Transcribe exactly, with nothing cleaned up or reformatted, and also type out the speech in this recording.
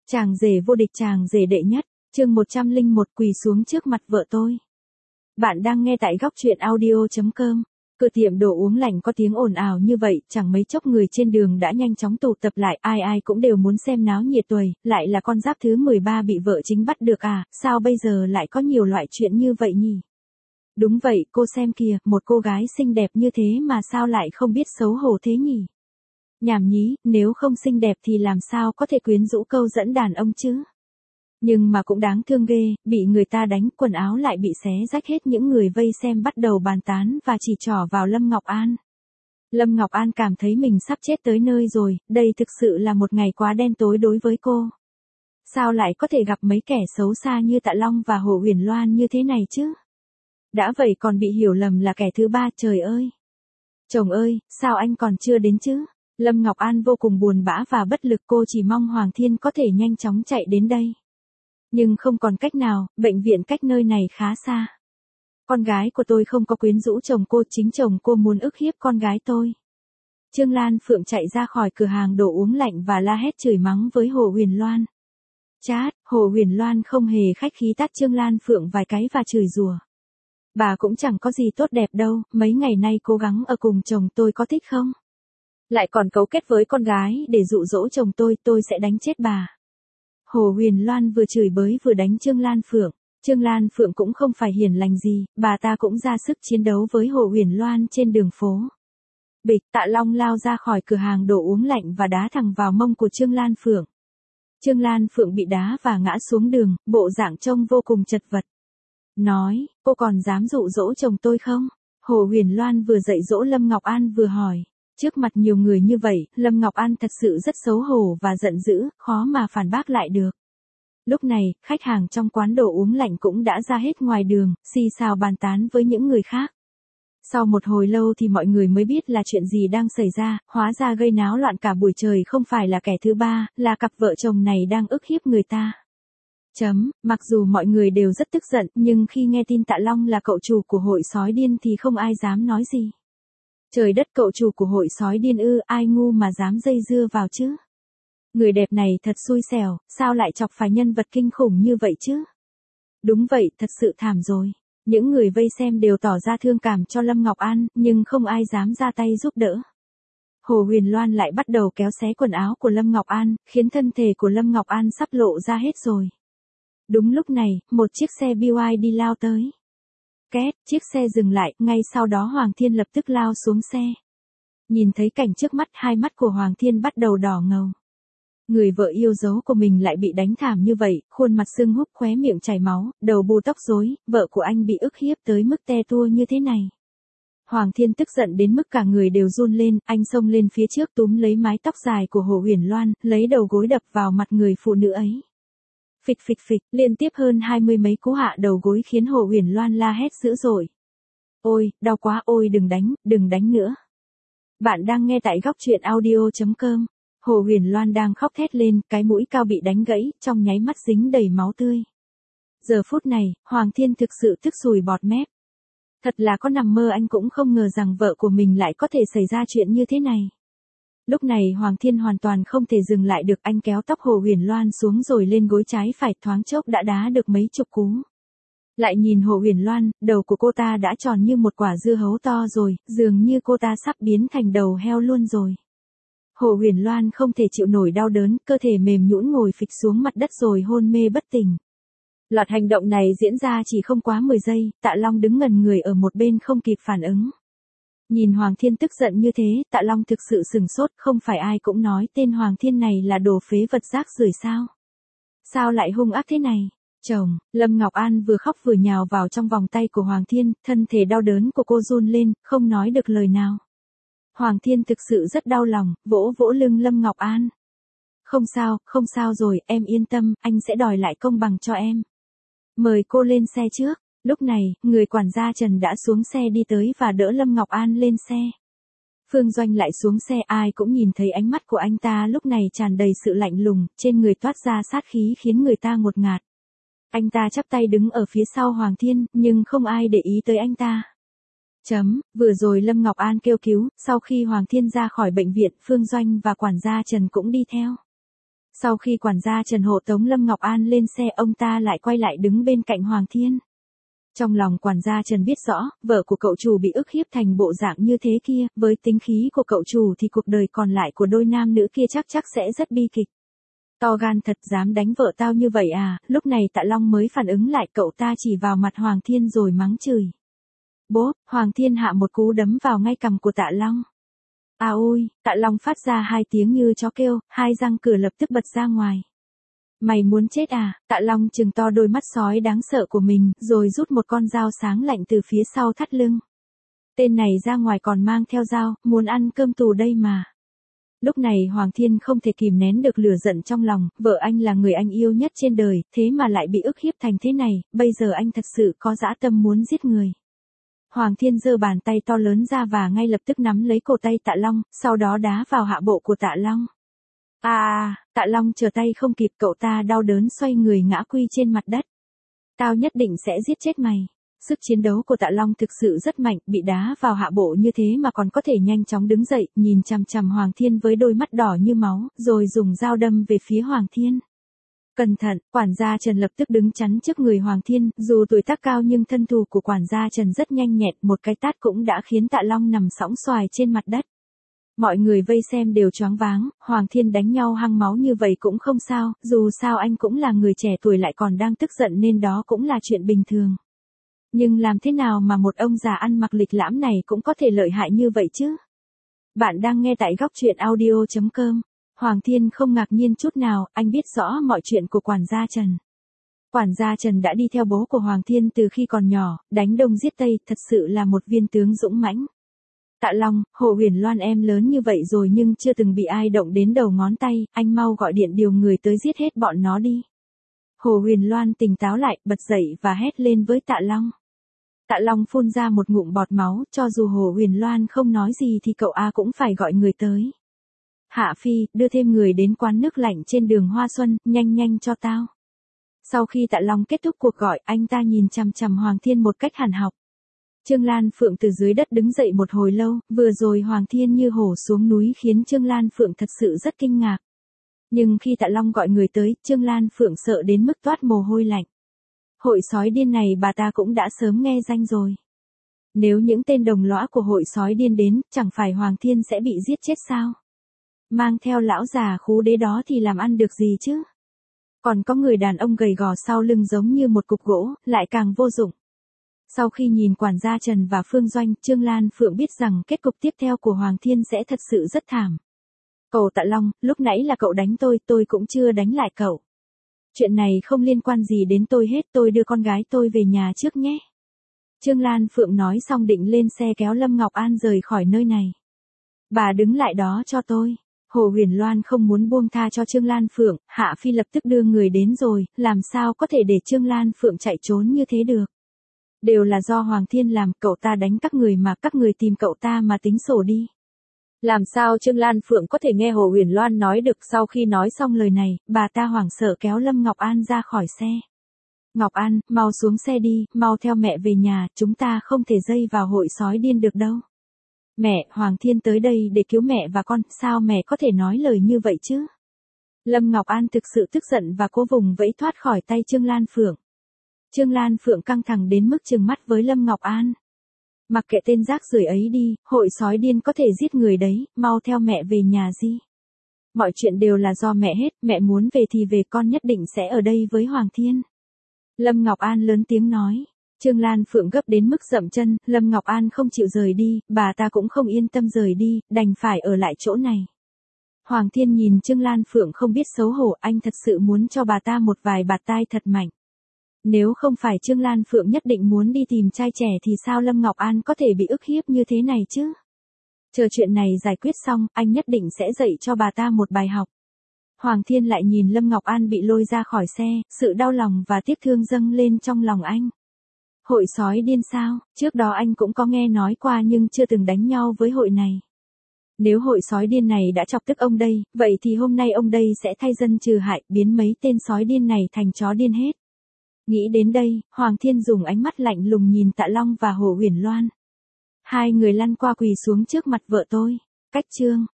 Chàng rể vô địch, chàng rể đệ nhất, chương một trăm lẻ một quỳ xuống trước mặt vợ tôi. Bạn đang nghe tại góc truyện audio chấm com. Cửa tiệm đồ uống lạnh có tiếng ồn ào như vậy, chẳng mấy chốc người trên đường đã nhanh chóng tụ tập lại, ai ai cũng đều muốn xem náo nhiệt tuầy, lại là con giáp thứ mười ba bị vợ chính bắt được à, sao bây giờ lại có nhiều loại chuyện như vậy nhỉ? Đúng vậy, cô xem kìa, một cô gái xinh đẹp như thế mà sao lại không biết xấu hổ thế nhỉ? Nhảm nhí, nếu không xinh đẹp thì làm sao có thể quyến rũ câu dẫn đàn ông chứ? Nhưng mà cũng đáng thương ghê, bị người ta đánh, quần áo lại bị xé rách hết, những người vây xem bắt đầu bàn tán và chỉ trỏ vào Lâm Ngọc An. Lâm Ngọc An cảm thấy mình sắp chết tới nơi rồi, đây thực sự là một ngày quá đen tối đối với cô. Sao lại có thể gặp mấy kẻ xấu xa như Tạ Long và Hồ Uyển Loan như thế này chứ? Đã vậy còn bị hiểu lầm là kẻ thứ ba, trời ơi! Chồng ơi, sao anh còn chưa đến chứ? Lâm Ngọc An vô cùng buồn bã và bất lực, cô chỉ mong Hoàng Thiên có thể nhanh chóng chạy đến đây. Nhưng không còn cách nào, bệnh viện cách nơi này khá xa. Con gái của tôi không có quyến rũ chồng cô, chính chồng cô muốn ức hiếp con gái tôi. Trương Lan Phượng chạy ra khỏi cửa hàng đồ uống lạnh và la hét chửi mắng với Hồ Uyển Loan. Chát, Hồ Uyển Loan không hề khách khí tát Trương Lan Phượng vài cái và chửi rủa. Bà cũng chẳng có gì tốt đẹp đâu, mấy ngày nay cố gắng ở cùng chồng tôi có thích không? Lại còn cấu kết với con gái để dụ dỗ chồng tôi, tôi sẽ đánh chết bà. Hồ Uyển Loan vừa chửi bới vừa đánh Trương Lan Phượng. Trương Lan Phượng cũng không phải hiền lành gì, bà ta cũng ra sức chiến đấu với Hồ Uyển Loan trên đường phố. Bịch, Tạ Long lao ra khỏi cửa hàng đồ uống lạnh và đá thẳng vào mông của Trương Lan Phượng. Trương Lan Phượng bị đá và ngã xuống đường, bộ dạng trông vô cùng chật vật. Nói, cô còn dám dụ dỗ chồng tôi không? Hồ Uyển Loan vừa dạy dỗ Lâm Ngọc An vừa hỏi. Trước mặt nhiều người như vậy, Lâm Ngọc An thật sự rất xấu hổ và giận dữ, khó mà phản bác lại được. Lúc này, khách hàng trong quán đồ uống lạnh cũng đã ra hết ngoài đường, xì xào bàn tán với những người khác. Sau một hồi lâu thì mọi người mới biết là chuyện gì đang xảy ra, hóa ra gây náo loạn cả buổi trời không phải là kẻ thứ ba, là cặp vợ chồng này đang ức hiếp người ta. Chấm, mặc dù mọi người đều rất tức giận, nhưng khi nghe tin Tạ Long là cậu chủ của hội sói điên thì không ai dám nói gì. Trời đất, cậu chủ của hội sói điên ư, ai ngu mà dám dây dưa vào chứ? Người đẹp này thật xui xẻo, sao lại chọc phải nhân vật kinh khủng như vậy chứ? Đúng vậy, thật sự thảm rồi. Những người vây xem đều tỏ ra thương cảm cho Lâm Ngọc An, nhưng không ai dám ra tay giúp đỡ. Hồ Uyển Loan lại bắt đầu kéo xé quần áo của Lâm Ngọc An, khiến thân thể của Lâm Ngọc An sắp lộ ra hết rồi. Đúng lúc này, một chiếc xe bê i đê lao tới. Két, chiếc xe dừng lại, ngay sau đó Hoàng Thiên lập tức lao xuống xe. Nhìn thấy cảnh trước mắt, hai mắt của Hoàng Thiên bắt đầu đỏ ngầu. Người vợ yêu dấu của mình lại bị đánh thảm như vậy, khuôn mặt sưng húp, khóe miệng chảy máu, đầu bù tóc rối, vợ của anh bị ức hiếp tới mức te tua như thế này. Hoàng Thiên tức giận đến mức cả người đều run lên, anh xông lên phía trước túm lấy mái tóc dài của Hồ Uyển Loan, lấy đầu gối đập vào mặt người phụ nữ ấy. Phịch phịch phịch, liên tiếp hơn hai mươi mấy cú hạ đầu gối khiến Hồ Uyển Loan la hét dữ dội. Ôi, đau quá, ôi đừng đánh, đừng đánh nữa. Bạn đang nghe tại góc truyện audio chấm com. Hồ Uyển Loan đang khóc thét lên, cái mũi cao bị đánh gãy, trong nháy mắt dính đầy máu tươi. Giờ phút này, Hoàng Thiên thực sự tức sùi bọt mép. Thật là có nằm mơ anh cũng không ngờ rằng vợ của mình lại có thể xảy ra chuyện như thế này. Lúc này Hoàng Thiên hoàn toàn không thể dừng lại được, anh kéo tóc Hồ Uyển Loan xuống rồi lên gối trái phải, thoáng chốc đã đá được mấy chục cú. Lại nhìn Hồ Uyển Loan, đầu của cô ta đã tròn như một quả dưa hấu to rồi, dường như cô ta sắp biến thành đầu heo luôn rồi. Hồ Uyển Loan không thể chịu nổi đau đớn, cơ thể mềm nhũn ngồi phịch xuống mặt đất rồi hôn mê bất tỉnh. Loạt hành động này diễn ra chỉ không quá mười giây, Tạ Long đứng ngẩn người ở một bên không kịp phản ứng. Nhìn Hoàng Thiên tức giận như thế, Tạ Long thực sự sừng sốt, không phải ai cũng nói tên Hoàng Thiên này là đồ phế vật rác rưởi sao? Sao lại hung ác thế này? Chồng, Lâm Ngọc An vừa khóc vừa nhào vào trong vòng tay của Hoàng Thiên, thân thể đau đớn của cô run lên, không nói được lời nào. Hoàng Thiên thực sự rất đau lòng, vỗ vỗ lưng Lâm Ngọc An. Không sao, không sao rồi, em yên tâm, anh sẽ đòi lại công bằng cho em. Mời cô lên xe trước. Lúc này, người quản gia Trần đã xuống xe đi tới và đỡ Lâm Ngọc An lên xe. Phương Doanh lại xuống xe, ai cũng nhìn thấy ánh mắt của anh ta lúc này tràn đầy sự lạnh lùng, trên người toát ra sát khí khiến người ta ngột ngạt. Anh ta chắp tay đứng ở phía sau Hoàng Thiên, nhưng không ai để ý tới anh ta. Chấm, vừa rồi Lâm Ngọc An kêu cứu, sau khi Hoàng Thiên ra khỏi bệnh viện, Phương Doanh và quản gia Trần cũng đi theo. Sau khi quản gia Trần hộ tống Lâm Ngọc An lên xe, ông ta lại quay lại đứng bên cạnh Hoàng Thiên. Trong lòng quản gia Trần biết rõ, vợ của cậu chủ bị ức hiếp thành bộ dạng như thế kia, với tính khí của cậu chủ thì cuộc đời còn lại của đôi nam nữ kia chắc chắc sẽ rất bi kịch. To gan thật, dám đánh vợ tao như vậy à? Lúc này Tạ Long mới phản ứng lại, cậu ta chỉ vào mặt Hoàng Thiên rồi mắng chửi. Bố, Hoàng Thiên hạ một cú đấm vào ngay cằm của Tạ Long. À ôi, Tạ Long phát ra hai tiếng như chó kêu, hai răng cửa lập tức bật ra ngoài. Mày muốn chết à? Tạ Long trừng to đôi mắt sói đáng sợ của mình, rồi rút một con dao sáng lạnh từ phía sau thắt lưng. Tên này ra ngoài còn mang theo dao, muốn ăn cơm tù đây mà. Lúc này Hoàng Thiên không thể kìm nén được lửa giận trong lòng, vợ anh là người anh yêu nhất trên đời, thế mà lại bị ức hiếp thành thế này, bây giờ anh thật sự có dã tâm muốn giết người. Hoàng Thiên giơ bàn tay to lớn ra và ngay lập tức nắm lấy cổ tay Tạ Long, sau đó đá vào hạ bộ của Tạ Long. À, Tạ Long trở tay không kịp, cậu ta đau đớn xoay người ngã quy trên mặt đất. Tao nhất định sẽ giết chết mày. Sức chiến đấu của Tạ Long thực sự rất mạnh, bị đá vào hạ bộ như thế mà còn có thể nhanh chóng đứng dậy, nhìn chằm chằm Hoàng Thiên với đôi mắt đỏ như máu, rồi dùng dao đâm về phía Hoàng Thiên. Cẩn thận, quản gia Trần lập tức đứng chắn trước người Hoàng Thiên, dù tuổi tác cao nhưng thân thủ của quản gia Trần rất nhanh nhẹn, một cái tát cũng đã khiến Tạ Long nằm sõng xoài trên mặt đất. Mọi người vây xem đều choáng váng, Hoàng Thiên đánh nhau hăng máu như vậy cũng không sao, dù sao anh cũng là người trẻ tuổi lại còn đang tức giận nên đó cũng là chuyện bình thường. Nhưng làm thế nào mà một ông già ăn mặc lịch lãm này cũng có thể lợi hại như vậy chứ? Bạn đang nghe tại góc truyện audio chấm com. Hoàng Thiên không ngạc nhiên chút nào, anh biết rõ mọi chuyện của quản gia Trần. Quản gia Trần đã đi theo bố của Hoàng Thiên từ khi còn nhỏ, đánh Đông giết Tây, thật sự là một viên tướng dũng mãnh. Tạ Long, Hồ Huyền Loan em lớn như vậy rồi nhưng chưa từng bị ai động đến đầu ngón tay, anh mau gọi điện điều người tới giết hết bọn nó đi. Hồ Huyền Loan tỉnh táo lại, bật dậy và hét lên với Tạ Long. Tạ Long phun ra một ngụm bọt máu, cho dù Hồ Huyền Loan không nói gì thì cậu A cũng phải gọi người tới. Hạ Phi, đưa thêm người đến quán nước lạnh trên đường Hoa Xuân, nhanh nhanh cho tao. Sau khi Tạ Long kết thúc cuộc gọi, anh ta nhìn chằm chằm Hoàng Thiên một cách hàn học. Trương Lan Phượng từ dưới đất đứng dậy một hồi lâu, vừa rồi Hoàng Thiên như hổ xuống núi khiến Trương Lan Phượng thật sự rất kinh ngạc. Nhưng khi Tạ Long gọi người tới, Trương Lan Phượng sợ đến mức toát mồ hôi lạnh. Hội sói điên này bà ta cũng đã sớm nghe danh rồi. Nếu những tên đồng lõa của hội sói điên đến, chẳng phải Hoàng Thiên sẽ bị giết chết sao? Mang theo lão già khú đế đó thì làm ăn được gì chứ? Còn có người đàn ông gầy gò sau lưng giống như một cục gỗ, lại càng vô dụng. Sau khi nhìn quản gia Trần và Phương Doanh, Trương Lan Phượng biết rằng kết cục tiếp theo của Hoàng Thiên sẽ thật sự rất thảm. Cậu Tạ Long, lúc nãy là cậu đánh tôi, tôi cũng chưa đánh lại cậu. Chuyện này không liên quan gì đến tôi hết, tôi đưa con gái tôi về nhà trước nhé. Trương Lan Phượng nói xong định lên xe kéo Lâm Ngọc An rời khỏi nơi này. Bà đứng lại đó cho tôi. Hồ Huyền Loan không muốn buông tha cho Trương Lan Phượng, Hạ Phi lập tức đưa người đến rồi, làm sao có thể để Trương Lan Phượng chạy trốn như thế được. Đều là do Hoàng Thiên làm, cậu ta đánh các người mà các người tìm cậu ta mà tính sổ đi. Làm sao Trương Lan Phượng có thể nghe Hồ Huyền Loan nói được? Sau khi nói xong lời này, bà ta hoảng sợ kéo Lâm Ngọc An ra khỏi xe. Ngọc An, mau xuống xe đi, mau theo mẹ về nhà, chúng ta không thể dây vào hội sói điên được đâu. Mẹ, Hoàng Thiên tới đây để cứu mẹ và con, sao mẹ có thể nói lời như vậy chứ? Lâm Ngọc An thực sự tức giận và cố vùng vẫy thoát khỏi tay Trương Lan Phượng. Trương Lan Phượng căng thẳng đến mức trừng mắt với Lâm Ngọc An. Mặc kệ tên rác rưởi ấy đi, hội sói điên có thể giết người đấy, mau theo mẹ về nhà đi. Mọi chuyện đều là do mẹ hết, mẹ muốn về thì về, con nhất định sẽ ở đây với Hoàng Thiên. Lâm Ngọc An lớn tiếng nói. Trương Lan Phượng gấp đến mức dậm chân, Lâm Ngọc An không chịu rời đi, bà ta cũng không yên tâm rời đi, đành phải ở lại chỗ này. Hoàng Thiên nhìn Trương Lan Phượng không biết xấu hổ, anh thật sự muốn cho bà ta một vài bạt tai thật mạnh. Nếu không phải Trương Lan Phượng nhất định muốn đi tìm trai trẻ thì sao Lâm Ngọc An có thể bị ức hiếp như thế này chứ? Chờ chuyện này giải quyết xong, anh nhất định sẽ dạy cho bà ta một bài học. Hoàng Thiên lại nhìn Lâm Ngọc An bị lôi ra khỏi xe, sự đau lòng và tiếc thương dâng lên trong lòng anh. Hội sói điên sao? Trước đó anh cũng có nghe nói qua nhưng chưa từng đánh nhau với hội này. Nếu hội sói điên này đã chọc tức ông đây, vậy thì hôm nay ông đây sẽ thay dân trừ hại, biến mấy tên sói điên này thành chó điên hết. Nghĩ đến đây, Hoàng Thiên dùng ánh mắt lạnh lùng nhìn Tạ Long và Hồ Huyền Loan. Hai người lăn qua quỳ xuống trước mặt vợ tôi. Cách chương.